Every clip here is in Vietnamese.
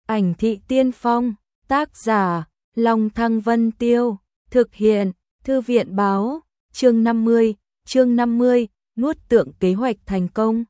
Ảnh thị tiên phong, tác giả, Long Thăng Vân Tiêu, thực hiện, Thư viện báo, chương 50, nuốt tượng kế hoạch thành công.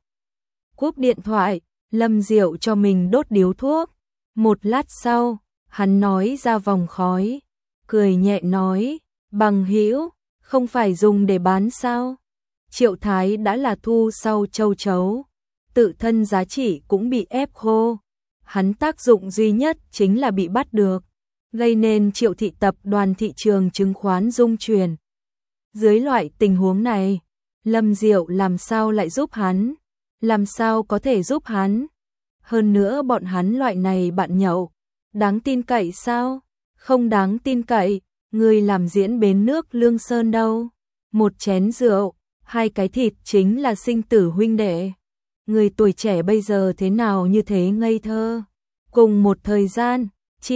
Cúp điện thoại, Lâm Diệu cho mình đốt điếu thuốc. Một lát sau, hắn nói ra vòng khói, cười nhẹ nói, bằng hữu, không phải dùng để bán sao? Triệu Thái đã là thu sau châu chấu, tự thân giá trị cũng bị ép khô. Hắn tác dụng duy nhất chính là bị bắt được, gây nên Triệu thị tập đoàn thị trường chứng khoán rung chuyển. Dưới loại tình huống này, Lâm Diệu làm sao lại giúp hắn? Làm sao có thể giúp hắn? Hơn nữa bọn hắn loại này bạn nhậu, đáng tin cậy sao? Không đáng tin cậy, người làm diễn bến nước Lương Sơn đâu. Một chén rượu, hai cái thịt chính là sinh tử huynh đệ. Người tuổi trẻ bây giờ thế nào như thế ngây thơ. Cùng một thời gian,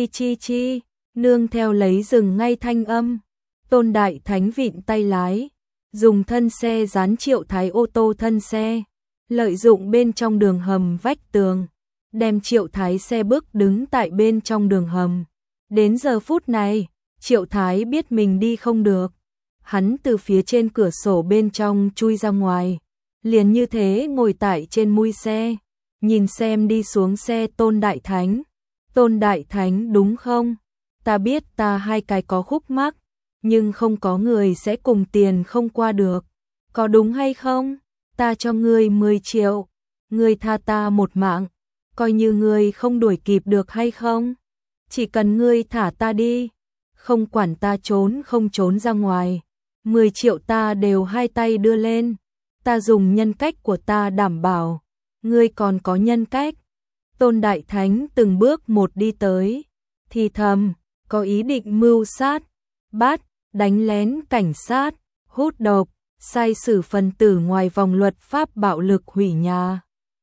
chi, nương theo lấy dừng ngay thanh âm. Tôn Đại Thánh vịn tay lái, dùng thân xe dán Triệu Thái ô tô thân xe, lợi dụng bên trong đường hầm vách tường, đem Triệu Thái xe bước đứng tại bên trong đường hầm. Đến giờ phút này, Triệu Thái biết mình đi không được. Hắn từ phía trên cửa sổ bên trong chui ra ngoài, liền như thế ngồi tại trên mui xe, nhìn xem đi xuống xe Tôn Đại Thánh. Tôn Đại Thánh đúng không? Ta biết ta hai cái có khúc mắc, nhưng không có người sẽ cùng tiền không qua được. Có đúng hay không? Ta cho ngươi 10 triệu, ngươi tha ta một mạng, coi như ngươi không đuổi kịp được hay không? Chỉ cần ngươi thả ta đi, không quản ta trốn không trốn ra ngoài, 10 triệu ta đều hai tay đưa lên. Ta dùng nhân cách của ta đảm bảo, ngươi còn có nhân cách. Tôn Đại Thánh từng bước một đi tới, thì thầm, có ý định mưu sát, bắt, đánh lén cảnh sát, hút độc, sai sử phần tử ngoài vòng luật pháp bạo lực hủy nhà,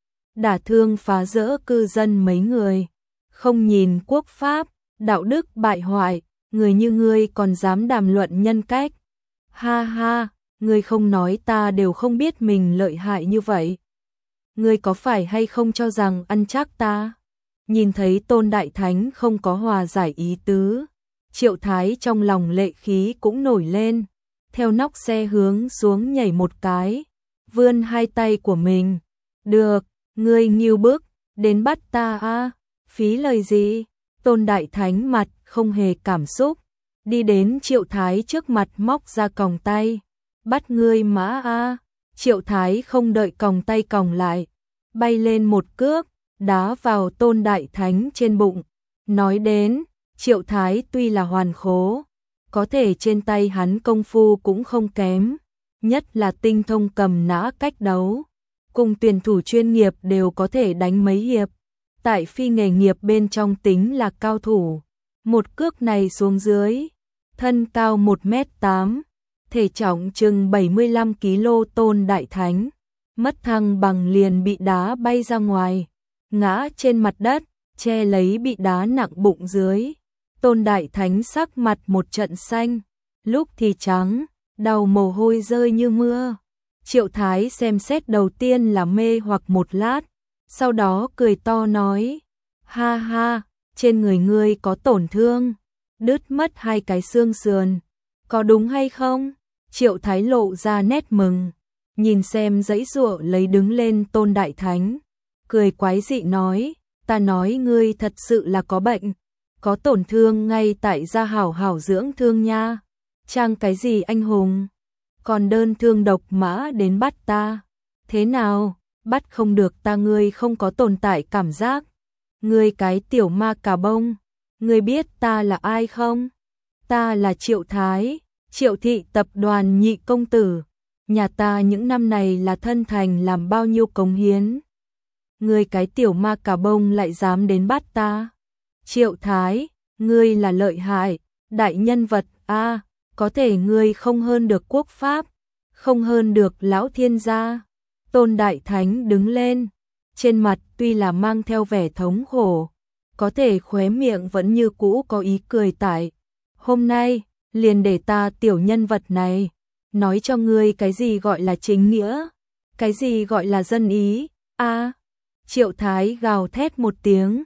đả thương phá rỡ cư dân mấy người, không nhìn quốc pháp, đạo đức bại hoại, người như ngươi còn dám đàm luận nhân cách. Ha ha, ngươi không nói ta đều không biết mình lợi hại như vậy. Ngươi có phải hay không cho rằng ăn chắc ta? Nhìn thấy Tôn Đại Thánh không có hòa giải ý tứ, Triệu Thái trong lòng lệ khí cũng nổi lên, theo nóc xe hướng xuống nhảy một cái, vươn hai tay của mình. Được, ngươi nghiêu bức, đến bắt ta a, phí lời gì? Tôn Đại Thánh mặt không hề cảm xúc, đi đến Triệu Thái trước mặt móc ra còng tay, bắt ngươi mã a. Triệu Thái không đợi còng tay còng lại, bay lên một cước, đá vào Tôn Đại Thánh trên bụng. Nói đến, Triệu Thái tuy là hoàn khố, có thể trên tay hắn công phu cũng không kém, nhất là tinh thông cầm nã cách đấu, cùng tuyển thủ chuyên nghiệp đều có thể đánh mấy hiệp, tại phi nghề nghiệp bên trong tính là cao thủ. Một cước này xuống dưới, thân cao 1m8, thể trọng chừng 75 kg Tôn Đại Thánh, mất thăng bằng liền bị đá bay ra ngoài, ngã trên mặt đất, che lấy bị đá nặng bụng dưới. Tôn Đại Thánh sắc mặt một trận xanh, lúc thì trắng, đầu mồ hôi rơi như mưa. Triệu Thái xem xét đầu tiên là mê hoặc một lát, sau đó cười to nói, ha ha, trên người ngươi có tổn thương, đứt mất hai cái xương sườn, có đúng hay không? Triệu Thái lộ ra nét mừng, nhìn xem giãy giụa lấy đứng lên Tôn Đại Thánh, cười quái dị nói, ta nói ngươi thật sự là có bệnh, có tổn thương ngay tại gia hảo hảo dưỡng thương nha, trang cái gì anh hùng, còn đơn thương độc mã đến bắt ta, thế nào, bắt không được ta ngươi không có tồn tại cảm giác, ngươi cái tiểu ma cà bông, ngươi biết ta là ai không? Ta là Triệu Thái, Triệu thị tập đoàn nhị công tử, nhà ta những năm này là thân thành làm bao nhiêu cống hiến. Ngươi cái tiểu ma cà bông lại dám đến bắt ta. Triệu Thái, ngươi là lợi hại, đại nhân vật a, có thể ngươi không hơn được quốc pháp, không hơn được lão thiên gia. Tôn Đại Thánh đứng lên, trên mặt tuy là mang theo vẻ thống khổ, có thể khóe miệng vẫn như cũ có ý cười tại. Hôm nay, liền để ta tiểu nhân vật này, nói cho ngươi cái gì gọi là chính nghĩa, cái gì gọi là dân ý, a. Triệu Thái gào thét một tiếng,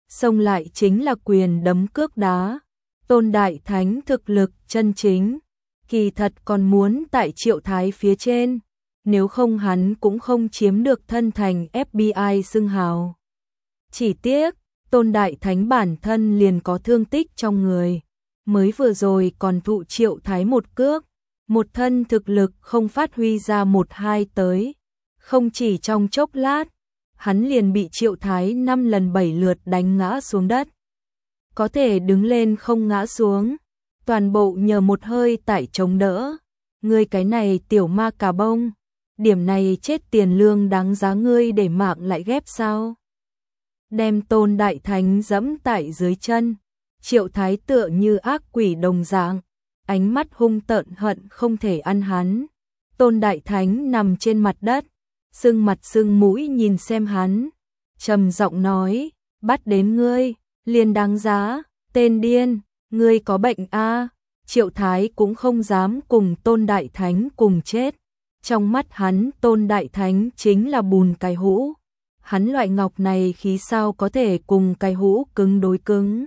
xông lại chính là quyền đấm cước đá. Tôn Đại Thánh thực lực chân chính, kỳ thật còn muốn tại Triệu Thái phía trên, nếu không hắn cũng không chiếm được thân thành FBI xưng hào. Chỉ tiếc, Tôn Đại Thánh bản thân liền có thương tích trong người, mới vừa rồi còn thụ Triệu Thái một cước, một thân thực lực không phát huy ra một hai tới, không chỉ trong chốc lát, hắn liền bị Triệu Thái 5 lần 7 lượt đánh ngã xuống đất. Có thể đứng lên không ngã xuống, toàn bộ nhờ một hơi tải chống đỡ. Ngươi cái này tiểu ma cà bông, điểm này chết tiền lương đáng giá ngươi để mạng lại ghép sao? Đem Tôn Đại Thánh dẫm tại dưới chân, Triệu Thái tựa như ác quỷ đồng dạng, ánh mắt hung tợn hận không thể ăn hắn. Tôn Đại Thánh nằm trên mặt đất, sưng mặt sưng mũi nhìn xem hắn, trầm giọng nói, bắt đến ngươi, liền đáng giá, tên điên, ngươi có bệnh a? Triệu Thái cũng không dám cùng Tôn Đại Thánh cùng chết. Trong mắt hắn Tôn Đại Thánh chính là bùn cái hũ. Hắn loại ngọc này khí sao có thể cùng cái hũ cứng đối cứng.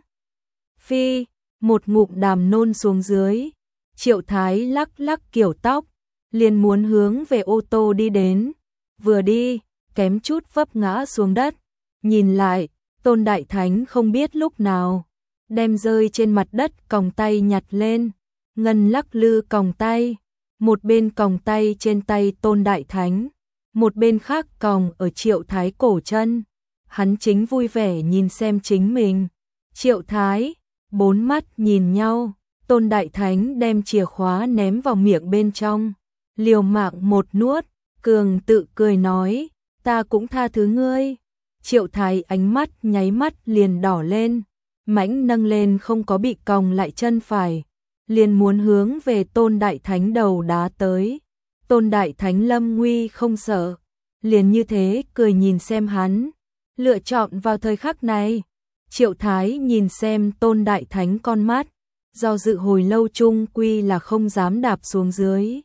Phi, một ngụm đàm nôn xuống dưới. Triệu Thái lắc lắc kiểu tóc, liền muốn hướng về ô tô đi đến. Vừa đi, kém chút vấp ngã xuống đất. Nhìn lại, Tôn Đại Thánh không biết lúc nào đem rơi trên mặt đất còng tay nhặt lên, ngân lắc lư còng tay, một bên còng tay trên tay Tôn Đại Thánh, một bên khác còng ở Triệu Thái cổ chân. Hắn chính vui vẻ nhìn xem chính mình. Triệu Thái, bốn mắt nhìn nhau, Tôn Đại Thánh đem chìa khóa ném vào miệng bên trong, liều mạng một nuốt, cường tự cười nói, ta cũng tha thứ ngươi. Triệu Thái ánh mắt nháy mắt liền đỏ lên, mãnh nâng lên không có bị còng lại chân phải, liền muốn hướng về Tôn Đại Thánh đầu đá tới. Tôn Đại Thánh lâm nguy không sợ, liền như thế cười nhìn xem hắn. Lựa chọn vào thời khắc này, Triệu Thái nhìn xem Tôn Đại Thánh con mắt, do dự hồi lâu chung quy là không dám đạp xuống dưới.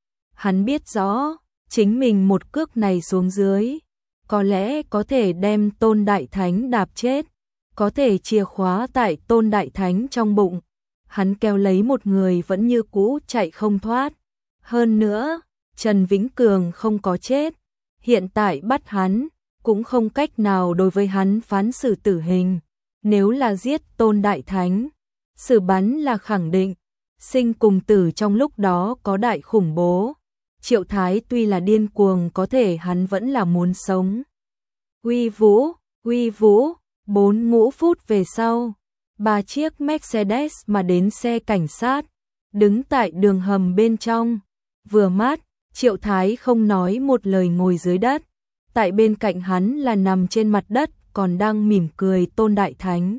Hắn biết rõ, chính mình một cước này xuống dưới, có lẽ có thể đem Tôn Đại Thánh đạp chết, có thể chìa khóa tại Tôn Đại Thánh trong bụng. Hắn kéo lấy một người vẫn như cũ chạy không thoát. Hơn nữa, Trần Vĩnh Cường không có chết, hiện tại bắt hắn, cũng không cách nào đối với hắn phán xử tử hình. Nếu là giết Tôn Đại Thánh, xử bắn là khẳng định, sinh cùng tử trong lúc đó có đại khủng bố. Triệu Thái tuy là điên cuồng có thể hắn vẫn là muốn sống. Uy vũ, 4-5 phút về sau, 3 chiếc Mercedes mà đến xe cảnh sát, đứng tại đường hầm bên trong, vừa mát, Triệu Thái không nói một lời ngồi dưới đất, tại bên cạnh hắn là nằm trên mặt đất còn đang mỉm cười Tôn Đại Thánh.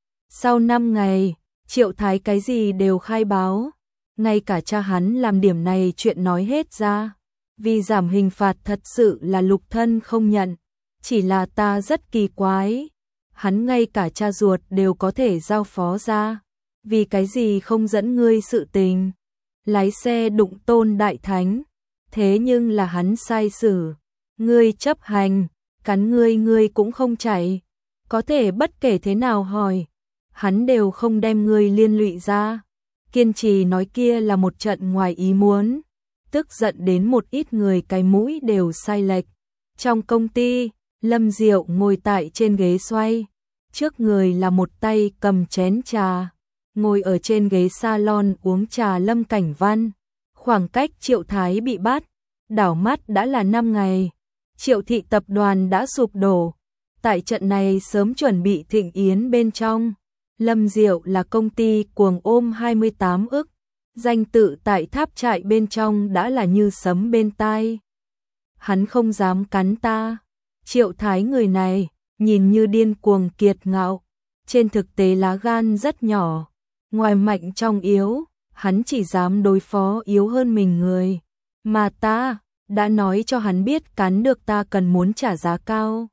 Sau 5 ngày, Triệu Thái cái gì đều khai báo, ngay cả cha hắn làm điểm này chuyện nói hết ra, vì giảm hình phạt thật sự là lục thân không nhận, chỉ là ta rất kỳ quái, hắn ngay cả cha ruột đều có thể giao phó ra, vì cái gì không dẫn ngươi sự tình, lái xe đụng Tôn Đại Thánh, thế nhưng là hắn sai xử, ngươi chấp hành, cắn ngươi cũng không chạy, có thể bất kể thế nào hỏi, hắn đều không đem ngươi liên lụy ra, kiên trì nói kia là một trận ngoài ý muốn, tức giận đến một ít người cái mũi đều sai lệch. Trong công ty, Lâm Diệu ngồi tại trên ghế xoay, trước người là một tay cầm chén trà, ngồi ở trên ghế salon uống trà Lâm Cảnh Văn. Khoảng cách Triệu Thái bị bắt, đảo mắt đã là 5 ngày, Triệu thị tập đoàn đã sụp đổ, tại trận này sớm chuẩn bị thịnh yến bên trong, Lâm Diệu là công ty cuồng ôm 28 ức, danh tự tại tháp trại bên trong đã là như sấm bên tai. Hắn không dám cắn ta. Triệu Thái người này, nhìn như điên cuồng kiệt ngạo, trên thực tế lá gan rất nhỏ, ngoài mạnh trong yếu, hắn chỉ dám đối phó yếu hơn mình người, mà ta đã nói cho hắn biết cắn được ta cần muốn trả giá cao.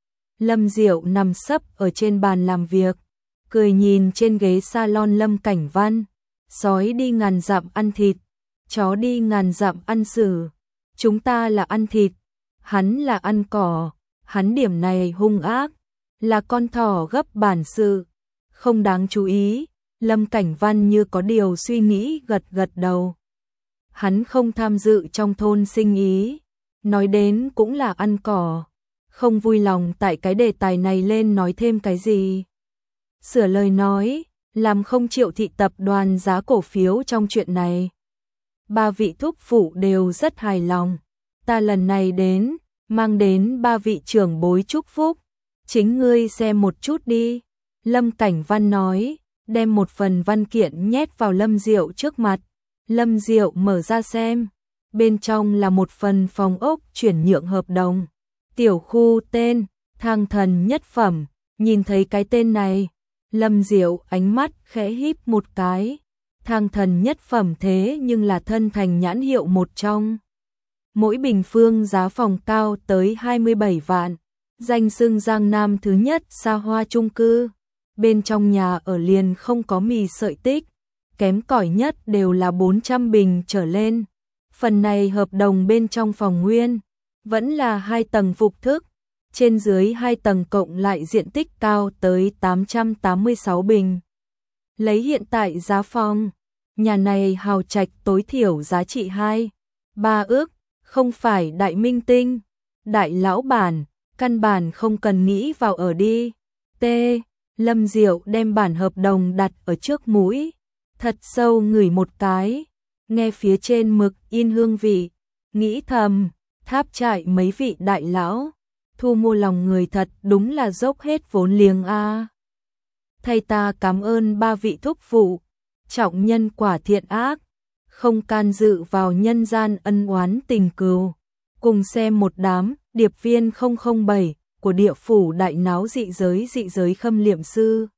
Lâm Diệu nằm sấp ở trên bàn làm việc, cười nhìn trên ghế salon Lâm Cảnh Văn, sói đi ngàn dặm ăn thịt, chó đi ngàn dặm ăn sử, chúng ta là ăn thịt, hắn là ăn cỏ, hắn điểm này hung ác, là con thỏ gấp bản sự, không đáng chú ý. Lâm Cảnh Văn như có điều suy nghĩ gật gật đầu. Hắn không tham dự trong thôn sinh ý, nói đến cũng là ăn cỏ, không vui lòng tại cái đề tài này lên nói thêm cái gì. Sửa lời nói, làm không chịu thị tập đoàn giá cổ phiếu trong chuyện này. Ba vị thúc phụ đều rất hài lòng. Ta lần này đến, mang đến ba vị trưởng bối chúc phúc. Chính ngươi xem một chút đi. Lâm Cảnh Văn nói, đem một phần văn kiện nhét vào Lâm Diệu trước mặt. Lâm Diệu mở ra xem. Bên trong là một phần phòng ốc chuyển nhượng hợp đồng. Tiểu khu tên, Thang Thần Nhất Phẩm. Nhìn thấy cái tên này, Lâm Diệu ánh mắt khẽ híp một cái. Thang Thần Nhất Phẩm thế nhưng là thân thành nhãn hiệu một trong. Mỗi bình phương giá phòng cao tới 27 vạn. Danh xưng Giang Nam thứ nhất xa hoa chung cư. Bên trong nhà ở liền không có mì sợi tích. Kém cỏi nhất đều là 400 bình trở lên. Phần này hợp đồng bên trong phòng nguyên vẫn là 2 tầng phục thức. Trên dưới 2 tầng cộng lại diện tích cao tới 886 bình. Lấy hiện tại giá phòng, nhà này hào trạch tối thiểu giá trị 2-3 ước, không phải đại minh tinh, đại lão bản, căn bản không cần nghĩ vào ở đi. T. Lâm Diệu đem bản hợp đồng đặt ở trước mũi, thật sâu ngửi một cái, nghe phía trên mực in hương vị, nghĩ thầm, Tháp Trại mấy vị đại lão, thu mua lòng người thật đúng là dốc hết vốn liếng a. Thầy ta cảm ơn ba vị thúc phụ, trọng nhân quả thiện ác, không can dự vào nhân gian ân oán tình cừu. Cùng xem một đám điệp viên 007 của địa phủ đại náo dị giới khâm liệm sư.